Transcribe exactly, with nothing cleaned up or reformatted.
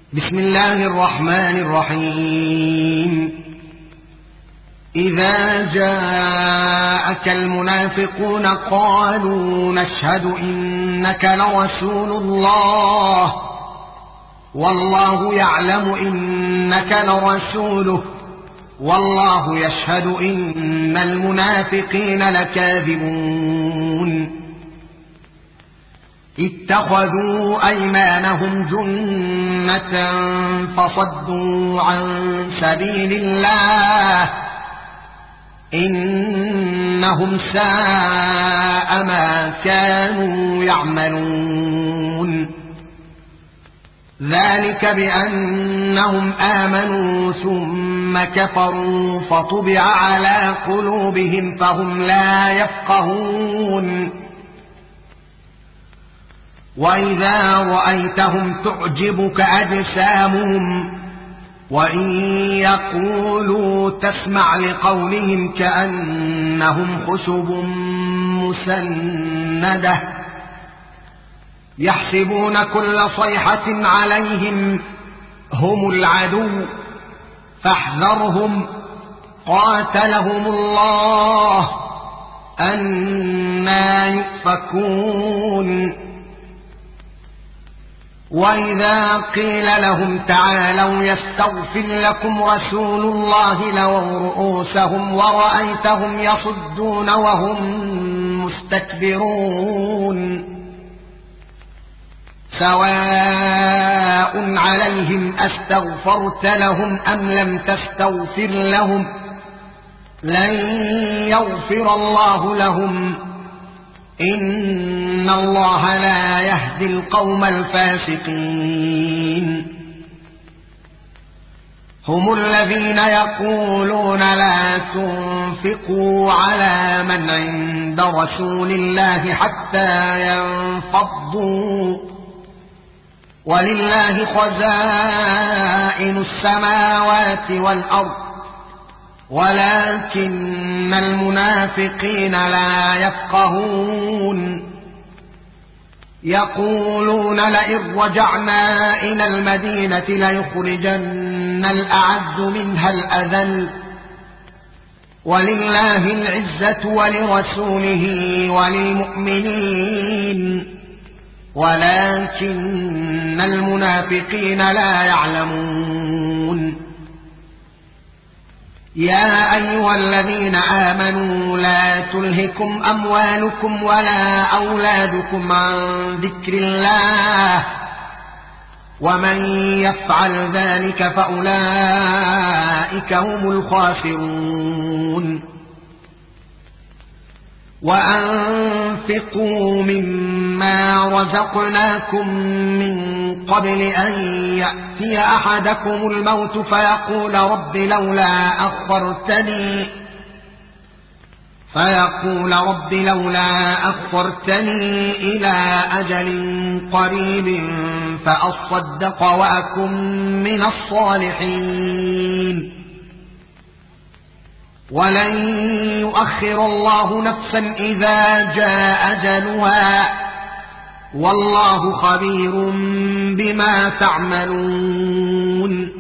بسم الله الرحمن الرحيم. إذا جاءك المنافقون قالوا نشهد إنك لرسول الله والله يعلم إنك لرسوله والله يشهد إن المنافقين لكاذبون. اتخذوا أيمانهم جنة فصدوا عن سبيل الله إنهم ساء ما كانوا يعملون. ذلك بأنهم آمنوا ثم كفروا فطبع على قلوبهم فهم لا يفقهون. وإذا رأيتهم تعجبك أجسامهم وإن يقولوا تسمع لقولهم كأنهم خشب مسندة يحسبون كل صيحة عليهم هم العدو فاحذرهم قاتلهم الله أنى يؤفكون. وإذا قيل لهم تعالوا يستغفر لكم رسول الله لووا رؤوسهم ورأيتهم يصدون وهم مستكبرون. سواء عليهم أستغفرت لهم أم لم تستغفر لهم لن يغفر الله لهم إن الله لا يهدي القوم الفاسقين. هم الذين يقولون لا تنفقوا على من عند رسول الله حتى ينفضوا ولله خزائن السماوات والأرض ولكن المنافقين لا يفقهون. يقولون لئن رجعنا إلى المدينة ليخرجن الأعز منها الأذل ولله العزة ولرسوله وللمؤمنين ولكن المنافقين لا يعلمون. يا أيها الذين آمنوا لا تلهكم أموالكم ولا أولادكم عن ذكر الله ومن يفعل ذلك فأولئك هم الخاسرون. وأنفقوا مما رزقناكم من قبل أن يأتي أحدكم الموت فيقول رب لولا أخرتني فيقول رب لولا أخرتني إلى أجل قريب فأصدق وأكن من الصالحين. ولن يؤخر الله نفسا إذا جاء أجلها والله خبير بما تعملون.